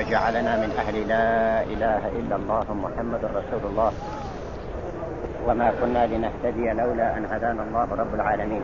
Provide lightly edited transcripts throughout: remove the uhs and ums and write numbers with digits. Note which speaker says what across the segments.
Speaker 1: وجعلنا من أهل لا إله إلا الله محمد رسول الله، وما كنا لنهتدي لولا أن هدانا الله رب العالمين.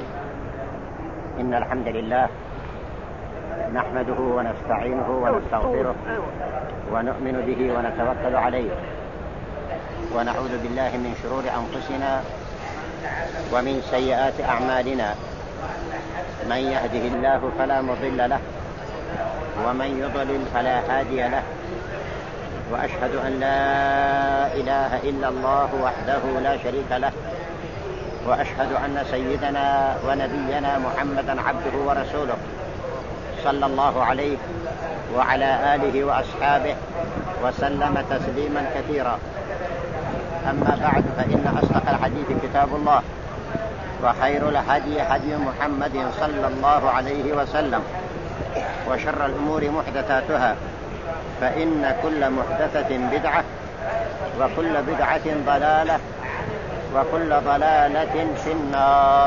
Speaker 1: إن الحمد لله نحمده ونستعينه ونستغفره ونؤمن به ونتوكل عليه، ونعوذ بالله من شرور أنفسنا ومن سيئات أعمالنا. من يهده الله فلا مضل له ومن يضلل فلا هادي له، وأشهد أن لا إله إلا الله وحده لا شريك له، وأشهد أن سيدنا ونبينا محمدا عبده ورسوله صلى الله عليه وعلى آله وأصحابه وسلم تسليما كثيرا. أما بعد، فإن أصدق الحديث كتاب الله، وخير الهدي هدي محمد صلى الله عليه وسلم، وشر الأمور محدثاتها، فإن كل محدثة بدعة، وكل بدعة ضلالة، وكل ضلالة في النار.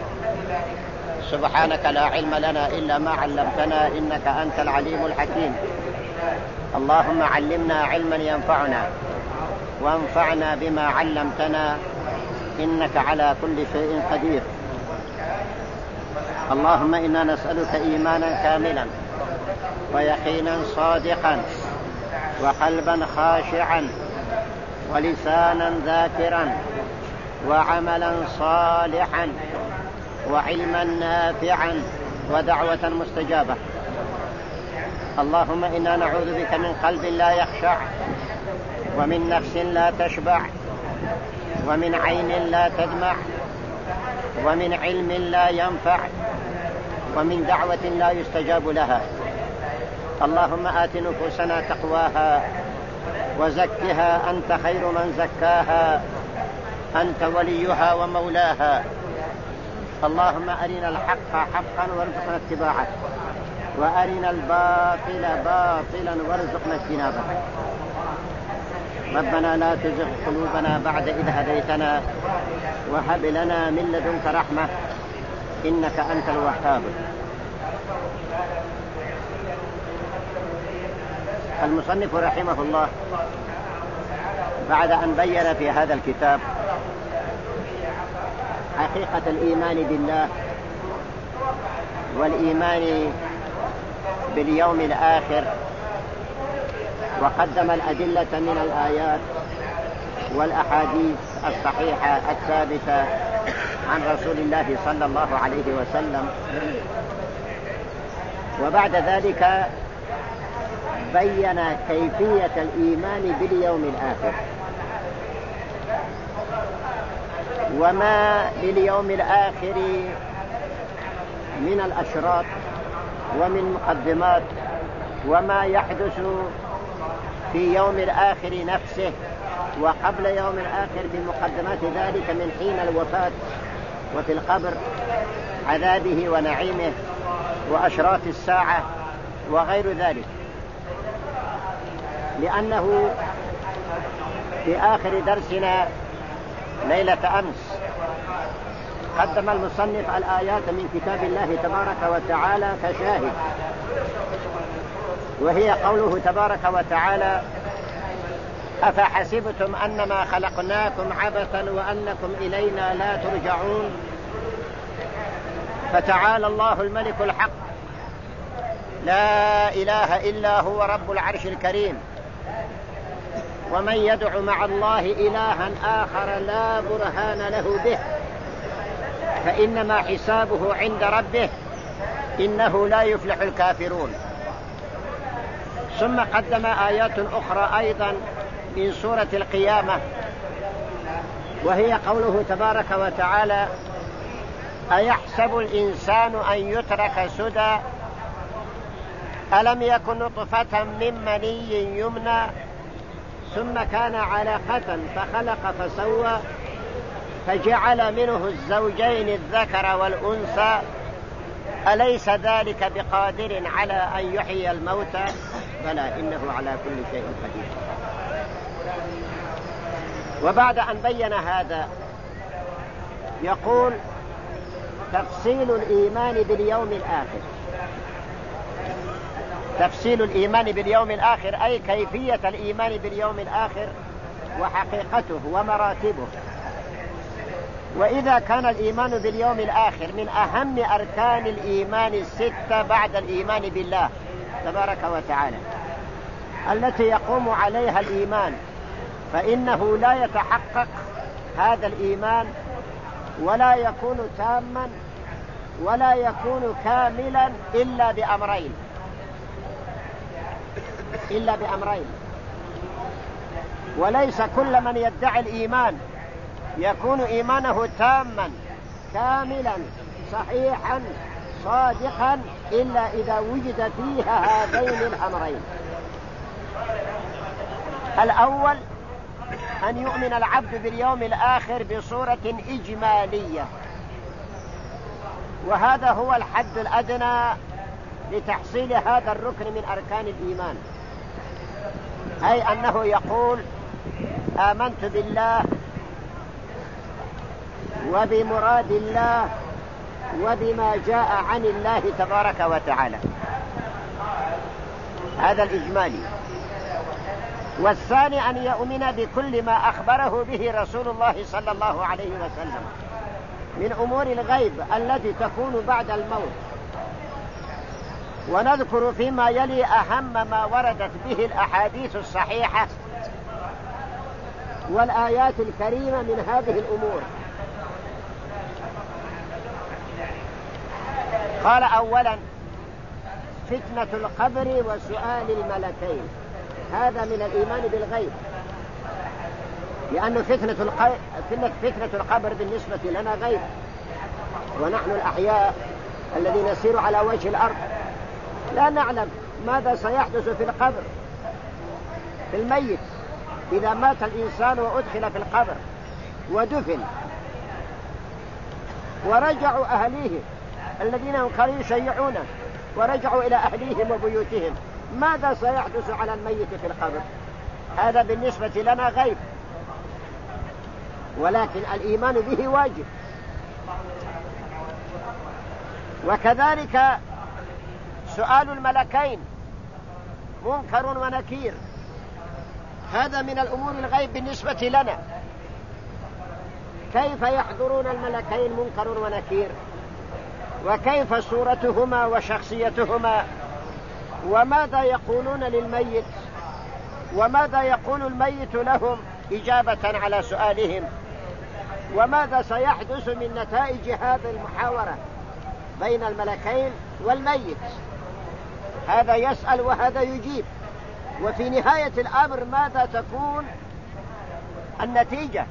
Speaker 1: سبحانك لا علم لنا إلا ما علمتنا، إنك أنت العليم الحكيم. اللهم علمنا علما ينفعنا، وانفعنا بما علمتنا، إنك على كل شيء قدير. اللهم إنا نسألك إيمانا كاملا، ويقينا صادقا، وقلبا خاشعا، ولسانا ذاكرا، وعملا صالحا، وعلما نافعا، ودعوة مستجابة. اللهم إنا نعوذ بك من قلب لا يخشع، ومن نفس لا تشبع، ومن عين لا تدمع، ومن علم لا ينفع، ومن دعوة لا يستجاب لها. اللهم آت نفوسنا تقواها، وزكها أنت خير من زكاها، أنت وليها ومولاها. اللهم أرنا الحق حقا وارزقنا اتباعه، وأرنا الباطل باطلا وارزقنا اجتنابه. ربنا لا تزغ قلوبنا بعد إذ هديتنا، وهب لنا من لدنك رحمة، إنك أنت الوهاب. المصنف رحمه الله بعد أن بين في هذا الكتاب حقيقة الإيمان بالله والإيمان باليوم الآخر، وقدم الأدلة من الآيات والأحاديث الصحيحة الثابتة عن رسول الله صلى الله عليه وسلم، وبعد ذلك بين كيفية الإيمان باليوم الآخر، وما لليوم الآخر من الأشراط ومن مقدمات، وما يحدث في يوم الآخر نفسه وقبل يوم الآخر بمقدمات ذلك من حين الوفاة، وفي القبر عذابه ونعيمه، وأشراط الساعة وغير ذلك. لأنه في آخر درسنا ليلة أمس قدم المصنف الآيات من كتاب الله تبارك وتعالى كشاهد، وهي قوله تبارك وتعالى: أفحسبتم أنما خلقناكم عبثا وأنكم إلينا لا ترجعون، فتعالى الله الملك الحق لا إله إلا هو رب العرش الكريم. ومن يدع مع الله إلها آخر لا برهان له به فإنما حسابه عند ربه إنه لا يفلح الكافرون. ثم قدم آيات أخرى أيضا من سورة القيامة، وهي قوله تبارك وتعالى: أيحسب الإنسان أن يترك سدى ألم يكن نطفة من مني يمنى ثم كان علقة فخلق فسوى فجعل منه الزوجين الذكر والأنثى أليس ذلك بقادر على أن يحيي الموتى بلى إنه على كل شيء قدير. وبعد أن بين هذا يقول: تفصيل الإيمان باليوم الآخر. تفصيل الإيمان باليوم الآخر أي كيفية الإيمان باليوم الآخر وحقيقته ومراتبه. وإذا كان الإيمان باليوم الآخر من أهم أركان الإيمان الستة بعد الإيمان بالله تبارك وتعالى التي يقوم عليها الإيمان، فإنه لا يتحقق هذا الإيمان ولا يكون تاما ولا يكون كاملا إلا بأمرين. وليس كل من يدعي الإيمان يكون إيمانه تاما كاملا صحيحا صادقا إلا إذا وجد فيها هذين الأمرين. الأول أن يؤمن العبد باليوم الآخر بصورة إجمالية، وهذا هو الحد الأدنى لتحصيل هذا الركن من أركان الإيمان، أي أنه يقول آمنت بالله وبمراد الله وبما جاء عن الله تبارك وتعالى، هذا الإجمالي. والثاني أن يؤمن بكل ما أخبره به رسول الله صلى الله عليه وسلم من أمور الغيب التي تكون بعد الموت. ونذكر فيما يلي أهم ما وردت به الأحاديث الصحيحة والآيات الكريمة من هذه الأمور. قال أولا فتنة القبر وسؤال الملكين، هذا من الإيمان بالغيب، لأن فتنة القبر بالنسبة لنا غيب، ونحن الأحياء الذين نسير على وجه الأرض لا نعلم ماذا سيحدث في القبر في الميت إذا مات الإنسان وأدخل في القبر ودفن ورجعوا أهليه الذين هم كانوا يشيعونه ورجعوا إلى أهليهم وبيوتهم، ماذا سيحدث على الميت في القبر؟ هذا بالنسبة لنا غيب، ولكن الإيمان به واجب. وكذلك سؤال الملكين منكر ونكير، هذا من الأمور الغيب بالنسبة لنا. كيف يحضرون الملكين منكر ونكير؟ وكيف صورتهما وشخصيتهما؟ وماذا يقولون للميت؟ وماذا يقول الميت لهم إجابة على سؤالهم؟ وماذا سيحدث من نتائج هذه المحاورة بين الملكين والميت؟ هذا يسأل وهذا يجيب، وفي نهاية الأمر ماذا تكون النتيجة؟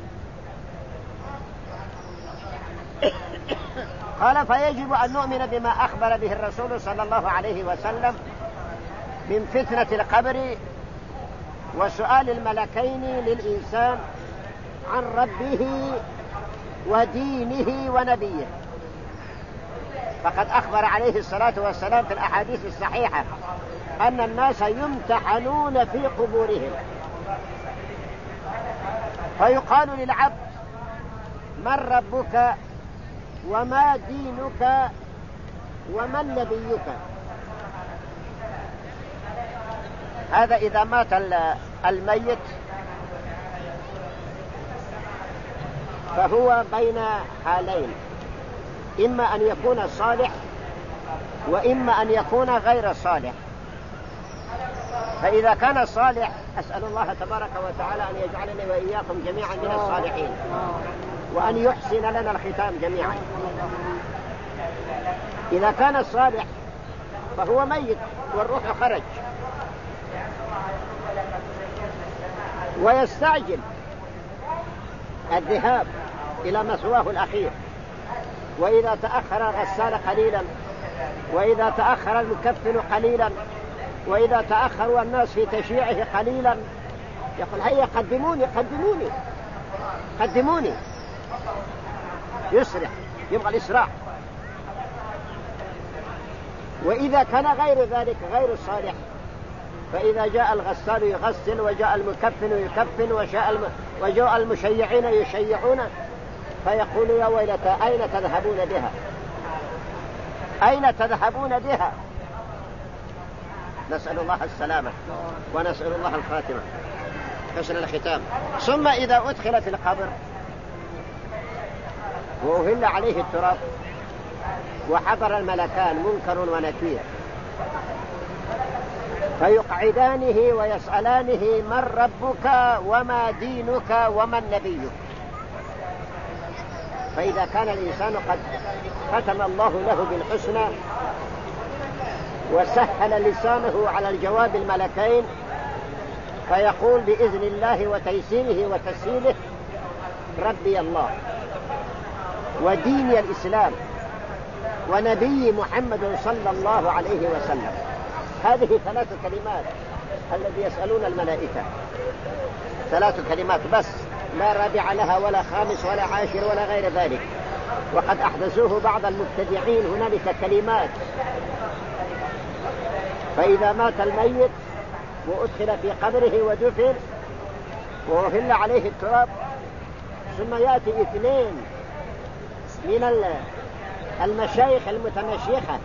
Speaker 1: قال فيجب أن نؤمن بما أخبر به الرسول صلى الله عليه وسلم من فتنة القبر وسؤال الملكين للإنسان عن ربه ودينه ونبيه. فقد أخبر عليه الصلاة والسلام في الأحاديث الصحيحة أن الناس يمتحنون في قبورهم، فيقال للعبد من ربك وما دينك ومن نبيك؟ هذا إذا مات الميت فهو بين حالين، إما أن يكون صالح وإما أن يكون غير صالح. فإذا كان صالح أسأل الله تبارك وتعالى أن يجعلني وإياكم جميعا من الصالحين وأن يحسن لنا الختام جميعا. إذا كان صالح فهو ميت والروح خرج ويستعجل الذهاب إلى مثواه الأخير، وإذا تأخر الغسال قليلا، وإذا تأخر المكفن قليلا، وإذا تأخر الناس في تشييعه قليلا يقول هيا قدموني قدموني قدموني، يسرع، يبغى الإسراع. وإذا كان غير ذلك غير الصالح فإذا جاء الغسال يغسل وجاء المكفن يكفن وجاء المشيعين يشيعون فيقول يا ويلتى أين تذهبون بها؟ أين تذهبون بها؟
Speaker 2: نسأل الله السلامة ونسأل الله الخاتمة حسن الختام. ثم إذا أدخل في القبر وأهل عليه التراب وحضر الملكان منكر ونكير فيقعدانه ويسألانه من ربك وما دينك ومن نبيك. فإذا كان الإنسان قد ختم الله له بالحسنى وسهل لسانه على الجواب الملكين فيقول بإذن الله وتيسيره وتسهيله ربي الله وديني الإسلام ونبي محمد صلى الله عليه وسلم. هذه 3 كلمات الذي يسألون الملائكة، 3 كلمات بس، لا رابع لها ولا خامس ولا عاشر ولا غير ذلك. وقد أحدثوه بعض المبتدعين هنالك كلمات. فإذا مات الميت وأدخل في قبره ودفن وأهل عليه التراب ثم يأتي 2 من المشايخ المتمشيخة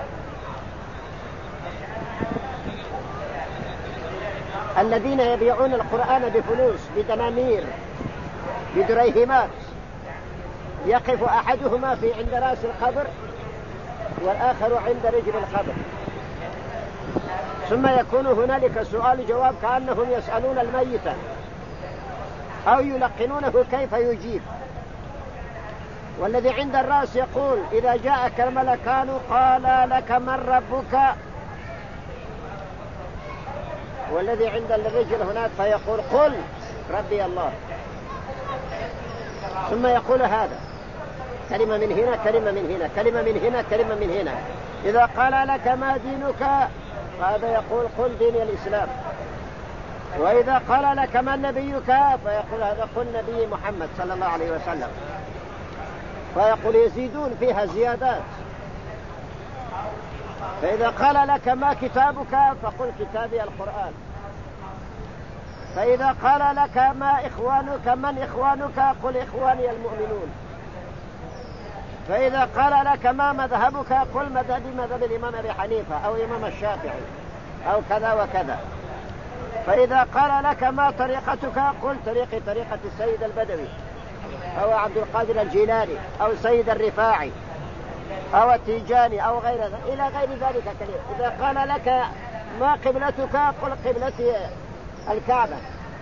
Speaker 2: الذين يبيعون القرآن بفلوس بدنانير بدريهمات، يقف أحدهما في عند رأس القبر والآخر عند رجل القبر، ثم يكون هنالك سؤال جواب كأنهم يسألون الميت أو يلقنونه كيف يجيب. والذي عند الرأس يقول إذا جاءك الملكان قال لك من ربك، والذي عند الرجل هناك فيقول قل ربي الله. ثم يقول هذا كلمة من هنا كلمة من هنا كلمة من هنا كلمة من هنا. إذا قال لك ما دينك فهذا يقول قل ديني الإسلام. وإذا قال لك من نبيك فيقول هذا قل نبي محمد صلى الله عليه وسلم. فيقول يزيدون فيها زيادات. فإذا قال لك ما كتابك فقل كتابي القرآن. فإذا قال لك ما إخوانك من إخوانك قل إخواني المؤمنون. فإذا قال لك ما مذهبك قل مذهبي مذهب الإمام أبي حنيفة أو الإمام الشافعي أو كذا وكذا. فإذا قال لك ما طريقتك قل طريقة السيد البدوي أو عبد القادر الجيلاني أو سيد الرفاعي أو التيجاني أو غير ذلك إلى غير ذلك كلمة. إذا قال لك ما قبلتك قل قبلتي الكعبة.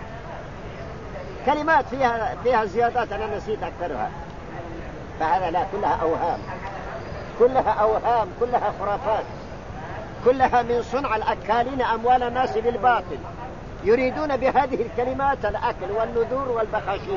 Speaker 2: كلمات فيها زيادات أنا نسيت أكثرها. فهذا لا، كلها أوهام، كلها أوهام، كلها خرافات، كلها من صنع الأكالين أموال الناس بالباطل، يريدون بهذه الكلمات الأكل والنذور والبخاشيش.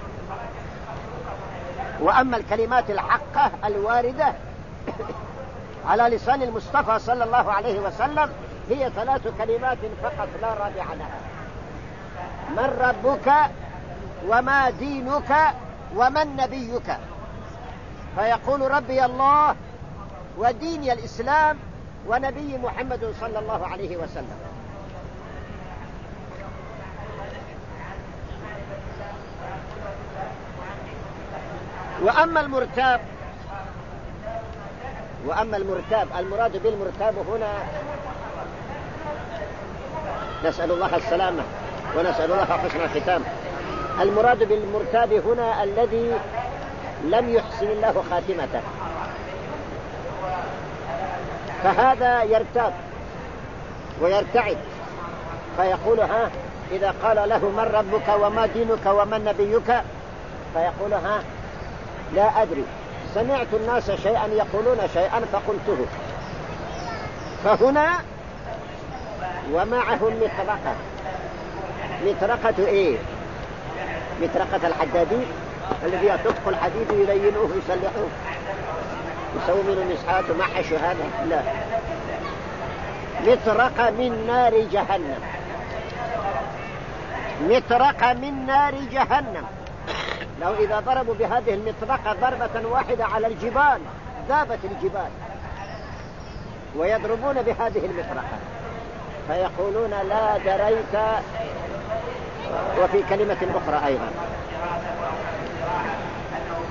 Speaker 2: وأما الكلمات الحقة الواردة على لسان المصطفى صلى الله عليه وسلم هي 3 كلمات فقط لا رابع لها: من ربك وما دينك ومن نبيك. فيقول ربي الله وديني الإسلام ونبي محمد صلى الله عليه وسلم. وأما المرتاب المراد بالمرتاب هنا نسأل الله السلامة ونسأل الله حسن الختام. المراد بالمرتاب هنا الذي لم يحسن الله خاتمته، فهذا يرتاب ويرتعد فيقول ها إذا قال له من ربك وما دينك ومن نبيك فيقول ها لا أدري، سمعت الناس شيئا يقولون شيئا فقلته. فهنا ومعهم مطرقة. مطرقة إيه؟ مطرقة الحدادين الذي يطبق الحديد يلينوه يسلحوه يسوي من المسحات ومحش هذا. لا، مطرقة من نار جهنم. مطرقة من نار جهنم. لو إذا ضربوا بهذه المطرقة ضربة واحدة على الجبال ذابت الجبال. ويضربون بهذه المطرقة فيقولون لا دريت. وفي كلمة أخرى أيضا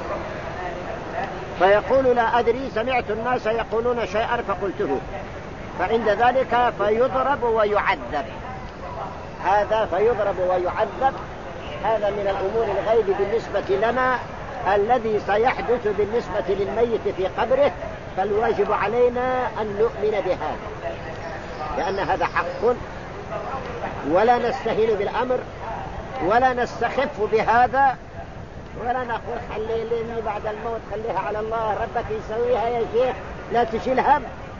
Speaker 2: فيقول لا أدري، سمعت الناس يقولون شيئا فقلته. فعند ذلك فيضرب ويعذب. هذا فيضرب ويعذب هذا من الأمور الغيب بالنسبة لنا، الذي سيحدث بالنسبة للميت في قبره، فالواجب علينا أن نؤمن بهذا، لأن هذا حق، ولا نستهين بالأمر ولا نستخف بهذا، ولا نقول خليني بعد الموت خليها على الله، ربك يسويها يا شيخ، لا تشيل هم.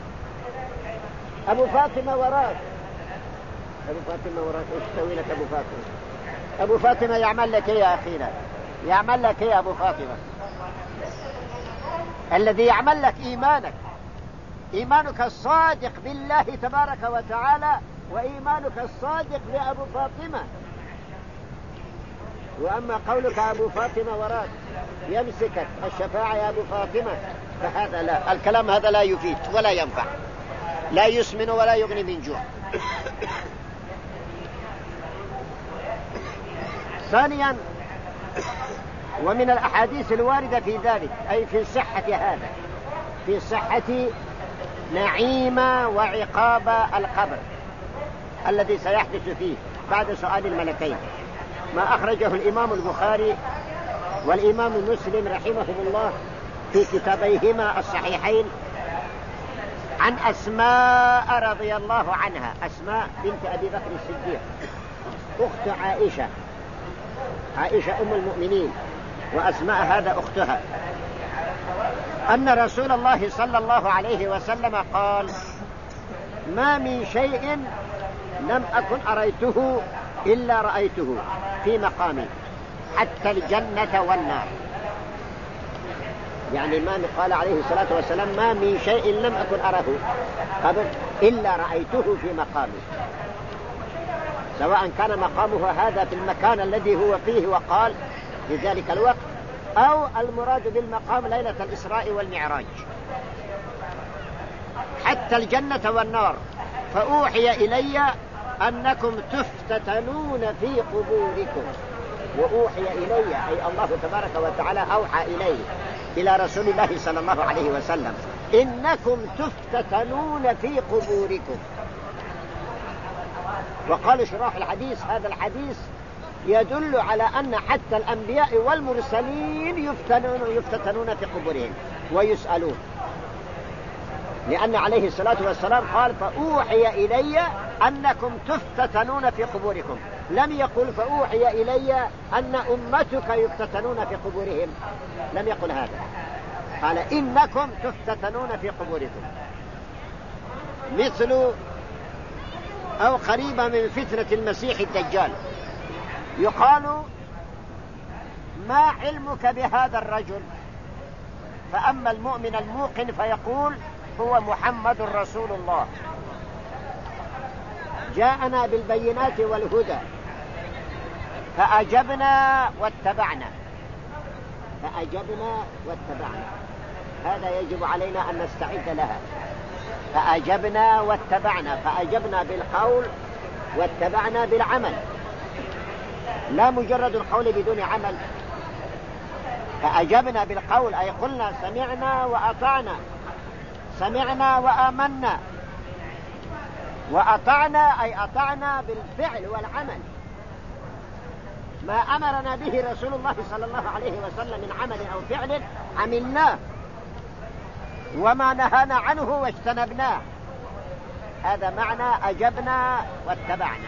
Speaker 2: أبو فاطمة وراك، أبو فاطمة وراك، إيش تسوي لك أبو فاطمة؟ أبو فاطمة يعمل لك إيه يا أخينا؟ يعمل لك إيه أبو فاطمة؟ الذي يعمل لك إيمانك الصادق بالله تبارك وتعالى، وإيمانك الصادق بأبو فاطمة. وأما قولك أبو فاطمة وراك يمسكك الشفاعة يا أبو فاطمة، فهذا لا، الكلام هذا لا يفيد ولا ينفع، لا يسمن ولا يغني من جوع. ثانيا، ومن الأحاديث الواردة في ذلك، أي في صحة هذا، في صحة نعيم وعقاب القبر الذي سيحدث فيه بعد سؤال الملكين، ما أخرجه الإمام البخاري والإمام مسلم رحمهم الله في كتابيهما الصحيحين عن أسماء رضي الله عنها، أسماء بنت أبي بكر الصديق أخت عائشة أم المؤمنين، وأسماء هذا أختها، أن رسول الله صلى الله عليه وسلم قال: ما من شيء لم أكن أريته إلا رأيته في مقامي، حتى الجنة والنار. يعني ما قال عليه الصلاة والسلام: ما من شيء لم أكن أراه قبل إلا رأيته في مقامي، سواء كان مقامه هذا في المكان الذي هو فيه وقال في ذلك الوقت، أو المراد بالمقام ليلة الإسراء والمعراج. حتى الجنة والنار، فأوحي إلي أنكم تفتتنون في قبوركم. وأوحي إلي أي الله تبارك وتعالى أوحى إليه إلى رسول الله صلى الله عليه وسلم: إنكم تفتتنون في قبوركم. وقال شراح الحديث: هذا الحديث يدل على أن حتى الأنبياء والمرسلين يفتتنون في قبورهم ويسألون، لأن عليه الصلاة والسلام قال: فأوحي إلي أنكم تفتتنون في قبوركم، لم يقل فأوحي إلي أن أمتك يفتتنون في قبورهم، لم يقل هذا، قال: إنكم تفتتنون في قبوركم. مثل أو قريبا من فتنة المسيح الدجال، يقال: ما علمك بهذا الرجل؟ فأما المؤمن الموقن فيقول: هو محمد رسول الله، جاءنا بالبينات والهدى فأجبنا واتبعنا. هذا يجب علينا أن نستعد لها. فأجبنا واتبعنا، فأجبنا بالقول واتبعنا بالعمل، لا مجرد القول بدون عمل. فأجبنا بالقول أي قلنا سمعنا وأطعنا، سمعنا وآمنا، وأطعنا أي أطعنا بالفعل والعمل. ما أمرنا به رسول الله صلى الله عليه وسلم من عمل أو فعل عملناه، وما نهانا عنه واجتنبناه. هذا معنى أجبنا واتبعنا.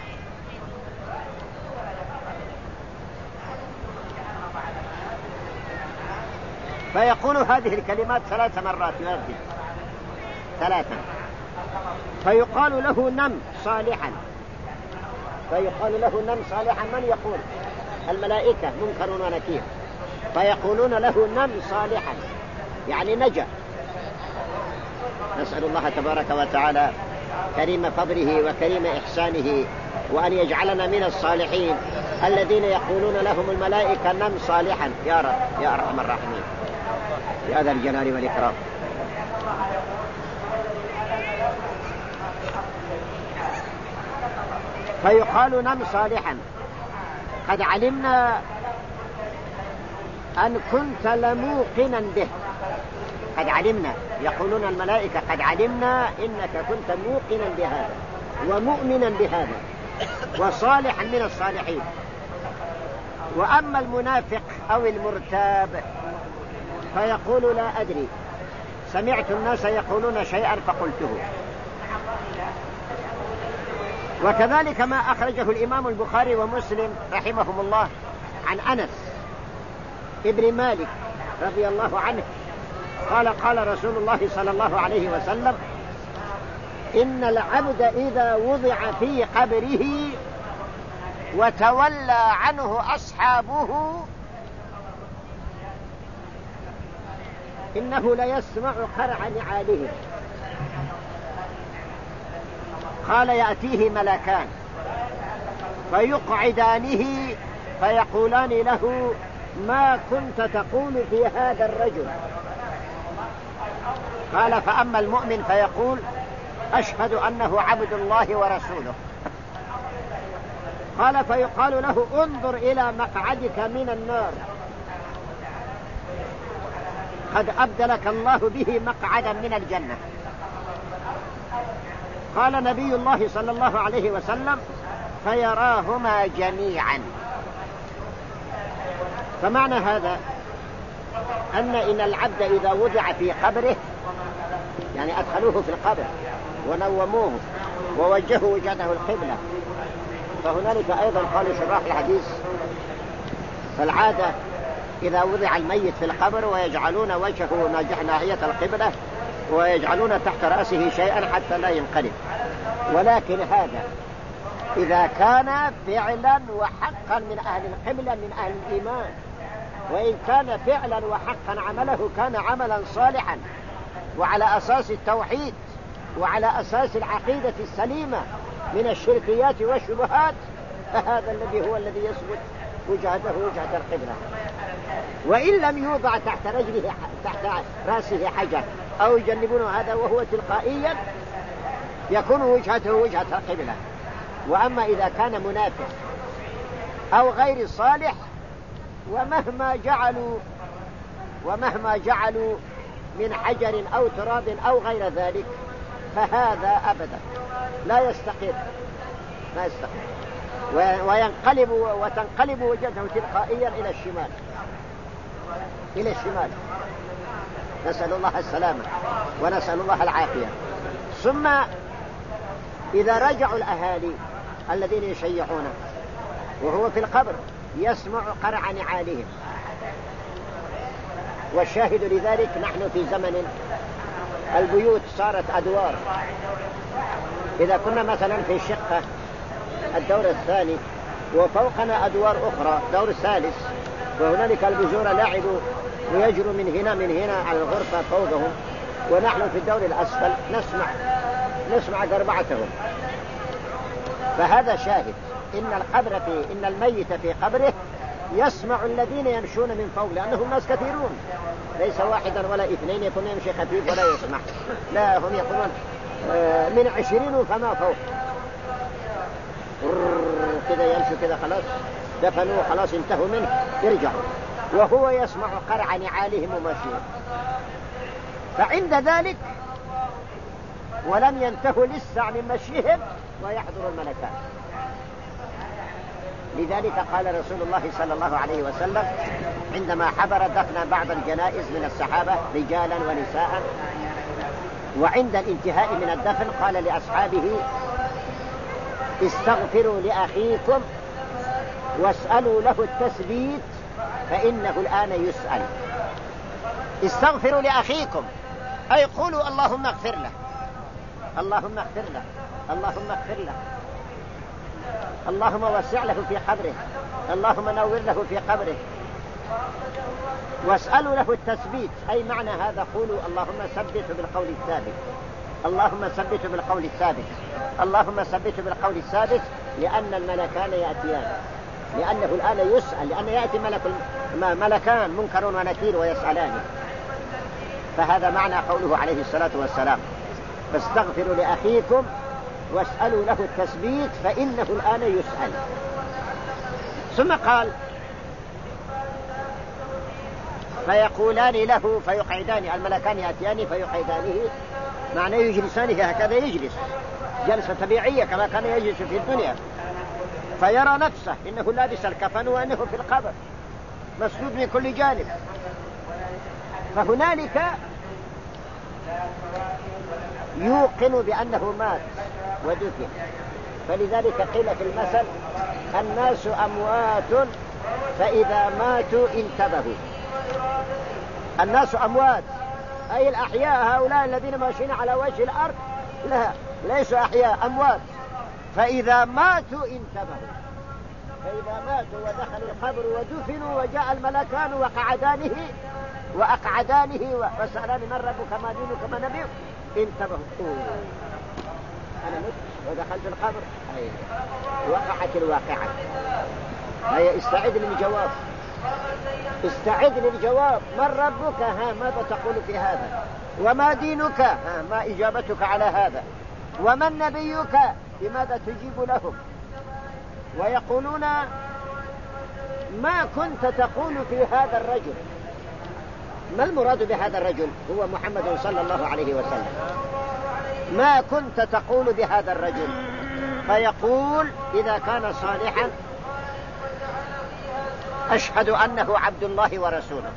Speaker 2: فيقول هذه الكلمات 3 مرات، يردد 3. فيقال له: نم صالحا. فيقال له: نم صالحا. من يقول؟ الملائكة منكر ونكير، فيقولون له: نم صالحا، يعني نجا. نسأل الله تبارك وتعالى كريم فضله وكريم إحسانه وأن يجعلنا من الصالحين الذين يقولون لهم الملائكة: نم صالحا يا رب يا أرحم الراحمين يا ذا الجلال والإكرام. فيقال: نم صالحا، قد علمنا أن كنت لموقنا به، قد علمنا، يقولون الملائكة قد علمنا إنك كنت موقنا بهذا ومؤمنا بهذا وصالحا من الصالحين. وأما المنافق أو المرتاب فيقول لا أدري، سمعت الناس يقولون شيئا فقلته. وكذلك ما أخرجه الإمام البخاري ومسلم رحمهم الله عن أنس ابن مالك رضي الله عنه قال قال رسول الله صلى الله عليه وسلم: إن العبد إذا وضع في قبره وتولى عنه أصحابه إنه ليسمع قرع نعالهم. قال: يأتيه ملكان فيقعدانه فيقولان له: ما كنت تقول في هذا الرجل؟ قال: فأما المؤمن فيقول: أشهد أنه عبد الله ورسوله. قال: فيقال له: انظر إلى مقعدك من النار، قد أبدلك الله به مقعدا من الجنة. قال نبي الله صلى الله عليه وسلم: فيراهما جميعا. فمعنى هذا إن العبد إذا وضع في قبره، يعني أدخلوه في القبر ونوموه ووجهوا وجهته القبلة، فهنالك أيضا قال شراح الحديث فالعادة إذا وضع الميت في القبر ويجعلون وجهه ناحية القبلة ويجعلون تحت رأسه شيئا حتى لا ينقلب، ولكن هذا إذا كان فعلا وحقا من أهل القبلة من أهل الإيمان، وإن كان فعلا وحقا عمله كان عملا صالحا وعلى أساس التوحيد وعلى أساس العقيدة السليمة من الشركيات والشبهات، فهذا الذي هو الذي يثبت وجهته وجهة القبلة. وإن لم يوضع تحت رجله تحت رأسه حجر أو يجنبونه هذا وهو تلقائيا يكون وجهته وجهة القبلة. وأما إذا كان منافق أو غير صالح ومهما جعلوا من حجر أو تراب أو غير ذلك فهذا أبدا لا يستقر وتنقلب وجهته تلقائيا إلى الشمال. نسأل الله السلامة ونسأل الله العافية. ثم إذا رجعوا الأهالي الذين يشيعونه وهو في القبر يسمع قرع نعالهم. والشاهد لذلك نحن في زمن البيوت صارت أدوار. إذا كنا مثلا في الشقة الدور الثاني وفوقنا أدوار أخرى دور ثالث، وهنالك البزورة لعبوا ويجروا من هنا على الغرفة فوقهم، ونحن في الدور الأسفل نسمع قربعتهم. فهذا شاهد إن الميت في قبره يسمع الذين يمشون من فوق، لأنهم ناس كثيرون ليس واحدا ولا اثنين يكون يمشي خفيف ولا يسمع، لا هم يكونون من 20 فما فوق كذا يمشوا كذا خلاص دفنوا خلاص انتهوا منه يرجعوا، وهو يسمع قرع نعالهم ومشيهم. فعند ذلك ولم ينتهوا لسه من مشيهم ويحضر الملكان. لذلك قال رسول الله صلى الله عليه وسلم عندما حضر دفن بعض الجنائز من الصحابة رجالا ونساء، وعند الانتهاء من الدفن قال لأصحابه: استغفروا لأخيكم واسألوا له التثبيت فإنه الآن يسأل. استغفروا لأخيكم أي قولوا اللهم اغفر له، اللهم اغفر له، اللهم اغفر له، اللهم وسع له في قبره، اللهم نور له في قبره. واسألوا له التثبيت أي معنى هذا قولوا اللهم ثبته بالقول الثابت، اللهم ثبته بالقول الثابت، اللهم ثبته بالقول الثابت، لأن الملكان يأتيان، لأنه الآن يسأل، لأن يأتي ملكان منكر ونكير ويسألانه. فهذا معنى قوله عليه الصلاة والسلام: فاستغفروا لأخيكم واسألوا له التثبيت فإنه الآن يسأل. ثم قال: فيقولان له فيقعدان، الملكان يأتيان فيقعدانه، معنى يجلسانه هكذا، يجلس جلسة طبيعية كما كان يجلس في الدنيا، فيرى نفسه إنه لابس الكفن وأنه في القبر مسدود من كل جانب. فهنالك يوقن بأنه مات ودفن. فلذلك قيل في المثل: الناس أموات فإذا ماتوا انتبهوا. الناس أموات أي الأحياء، هؤلاء الذين ماشيين على وجه الأرض لا، ليسوا أحياء، أموات. فإذا ماتوا انتبهوا، فإذا ماتوا ودخلوا القبر ودفنوا وجاء الملكان وأقعدانه وسألان: من ربك ما دينك ما نبيك؟ انتبهوا، أنا مت ودخلت القبر، وقعت الواقعة. هيا استعد للجواب، استعد للجواب. من ربك؟ ماذا تقول في هذا؟ وما دينك؟ ما إجابتك على هذا؟ ومن نبيك؟ لماذا تجيب لهم؟ ويقولون: ما كنت تقول في هذا الرجل؟ ما المراد بهذا الرجل؟ هو محمد صلى الله عليه وسلم. ما كنت تقول بهذا الرجل؟ فيقول إذا كان صالحا: أشهد أنه عبد الله ورسوله.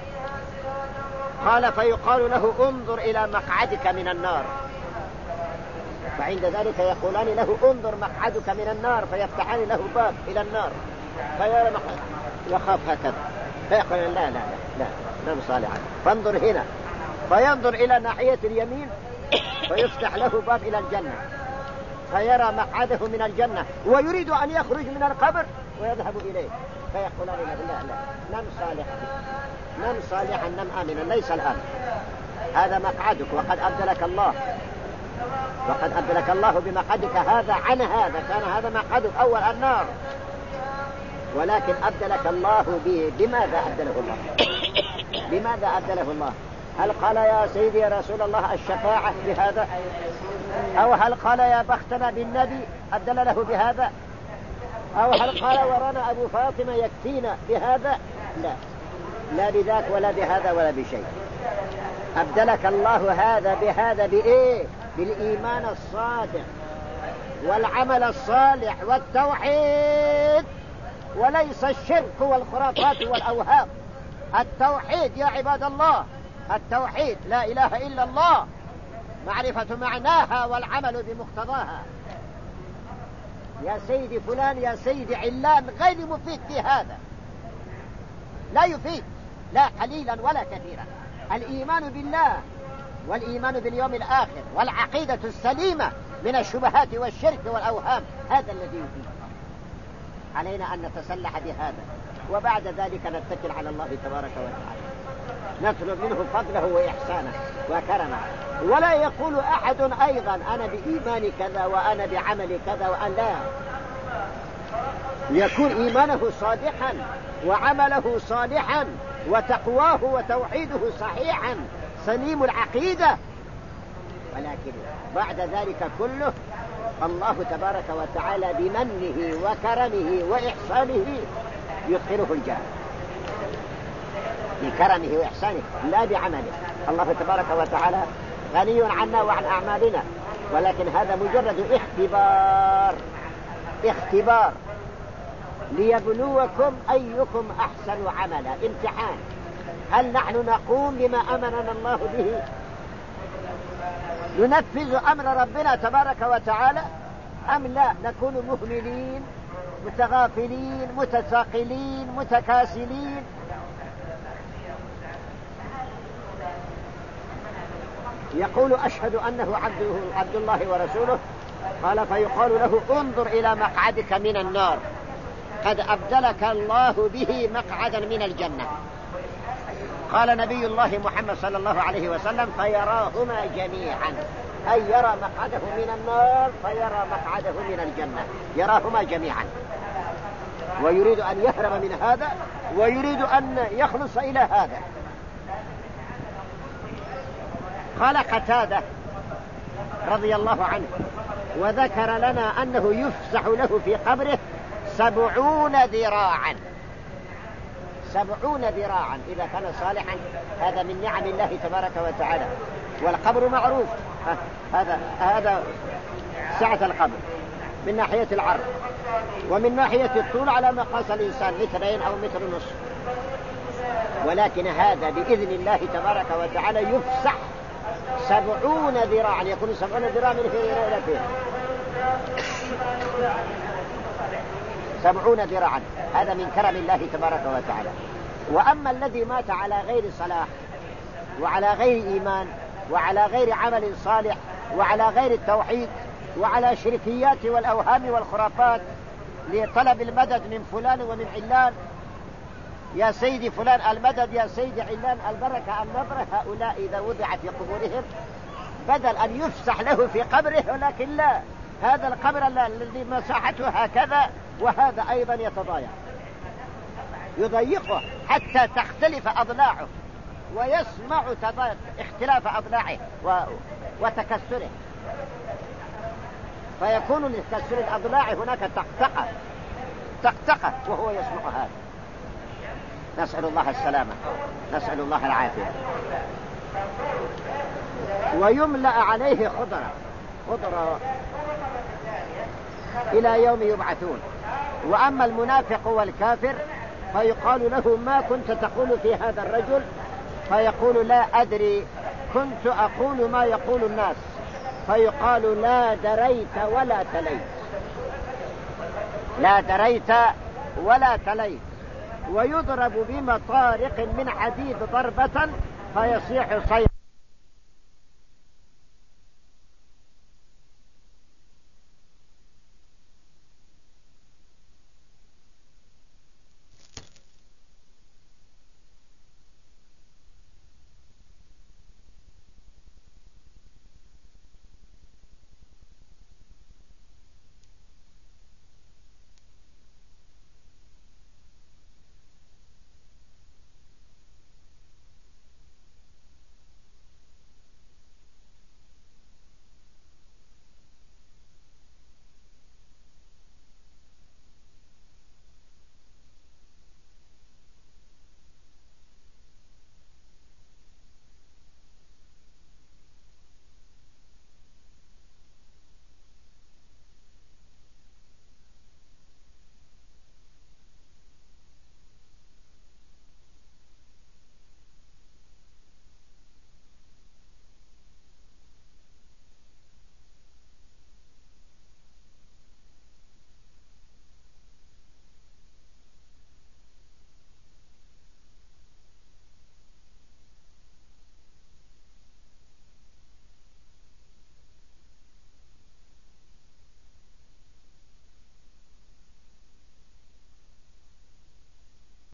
Speaker 2: قال: فيقال له: انظر إلى مقعدك من النار. فعند ذلك يقولان له: انظر مقعدك من النار، فيفتحان له باب إلى النار، فيرى يخاف هكذا، فيقول: لا لا لا لا لم صالحا، فانظر هنا، فينظر إلى ناحية اليمين فيفتح له باب إلى الجنة، فيرى مقعده من الجنة، ويريد أن يخرج من القبر ويذهب إليه، فيقولان له: لا لا نم صالحا، نم صالحا، نم آمنا، ليس الآن، هذا مقعدك، وقد أبدلك الله، وقد أبدلك الله بمقعدك هذا عن هذا، كان هذا مقعدك أول النار، ولكن أبدلك الله به. بماذا أبدله الله؟ بماذا أبدله الله؟ هل قال: يا سيدي يا رسول الله الشفاعة بهذا؟ أو هل قال: يا بختنا بالنبي أبدل له بهذا؟ أو هل قال: ورانا أبو فاطمة يكفينا بهذا؟ لا، لا بذاك ولا بهذا ولا بشيء. أبدلك الله هذا بهذا بإيه؟ بالإيمان الصادق والعمل الصالح والتوحيد، وليس الشرك والخرافات والأوهام. التوحيد يا عباد الله، التوحيد، لا إله إلا الله، معرفة معناها والعمل بمقتضاها. يا سيدي فلان، يا سيدي علان، غير مفيد في هذا، لا يفيد لا قليلا ولا كثيرا. الإيمان بالله والإيمان باليوم الآخر والعقيدة السليمة من الشبهات والشرك والأوهام، هذا الذي يفيد. علينا أن نتسلح بهذا، وبعد ذلك نتكل على الله تبارك وتعالى، نطلب منه فضله وإحسانه وكرمه. ولا يقول أحد أيضا: أنا بإيمان كذا وأنا بعمل كذا، وأن لا، يكون إيمانه صادقا وعمله صالحا وتقواه وتوحيده صحيحا سليم العقيدة، ولكن بعد ذلك كله الله تبارك وتعالى بمنه وكرمه وإحسانه يدخله الجنة، بكرمه وإحسانه لا بعمله. الله تبارك وتعالى غني عنا وعن أعمالنا، ولكن هذا مجرد اختبار ليبلوكم أيكم أحسن عملا، امتحان. هل نحن نقوم بما أمرنا الله به؟ ننفذ أمر ربنا تبارك وتعالى أم لا؟ نكون مهملين متغافلين متثاقلين متكاسلين. يقول: أشهد أنه عبد الله ورسوله. قال: فيقال له: انظر إلى مقعدك من النار، قد أبدلك الله به مقعدا من الجنة. قال نبي الله محمد صلى الله عليه وسلم: فيراهما جميعا، أي يرى مقعده من النار فيرى مقعده من الجنة، يراهما جميعا، ويريد أن يهرب من هذا ويريد أن يخلص إلى هذا. قال قتادة رضي الله عنه: وذكر لنا أنه يفسح له في قبره 70 ذراعا، 70 ذراعا إذا كان صالحا. هذا من نعم الله تبارك وتعالى. والقبر معروف، هذا سعة القبر من ناحية العرض، ومن ناحية الطول على ما قاس الإنسان 2 أو 1.5 متر، ولكن هذا بإذن الله تبارك وتعالى يفسح 70 ذراعا، يكون 70 ذراعا من هنا إلى فين، 70 ذراعا. هذا من كرم الله تبارك وتعالى. وأما الذي مات على غير صلاح وعلى غير إيمان وعلى غير عمل صالح وعلى غير التوحيد وعلى شركيات والأوهام والخرافات لطلب المدد من فلان ومن علان، يا سيدي فلان المدد، يا سيدي علان البركة النظرة، هؤلاء إذا وضع في قبورهم بدل أن يفسح له في قبره، ولكن لا، هذا القبر الذي مساحته هكذا وهذا أيضا يضيقه حتى تختلف أضلاعه، ويسمع اختلاف أضلاعه وتكسره، فيكون لتكسر الأضلاع هناك تقطقة وهو يسمع هذا. نسأل الله السلامة، نسأل الله العافية. ويملأ عليه خضرة إلى يوم يبعثون. وأما المنافق والكافر فيقال له ما كنت تقول في هذا الرجل، فيقول لا أدري، كنت أقول ما يقول الناس. فيقال لا دريت ولا تليت، لا دريت ولا تليت. ويضرب بمطارق من حديد ضربة فيصيح صيحة.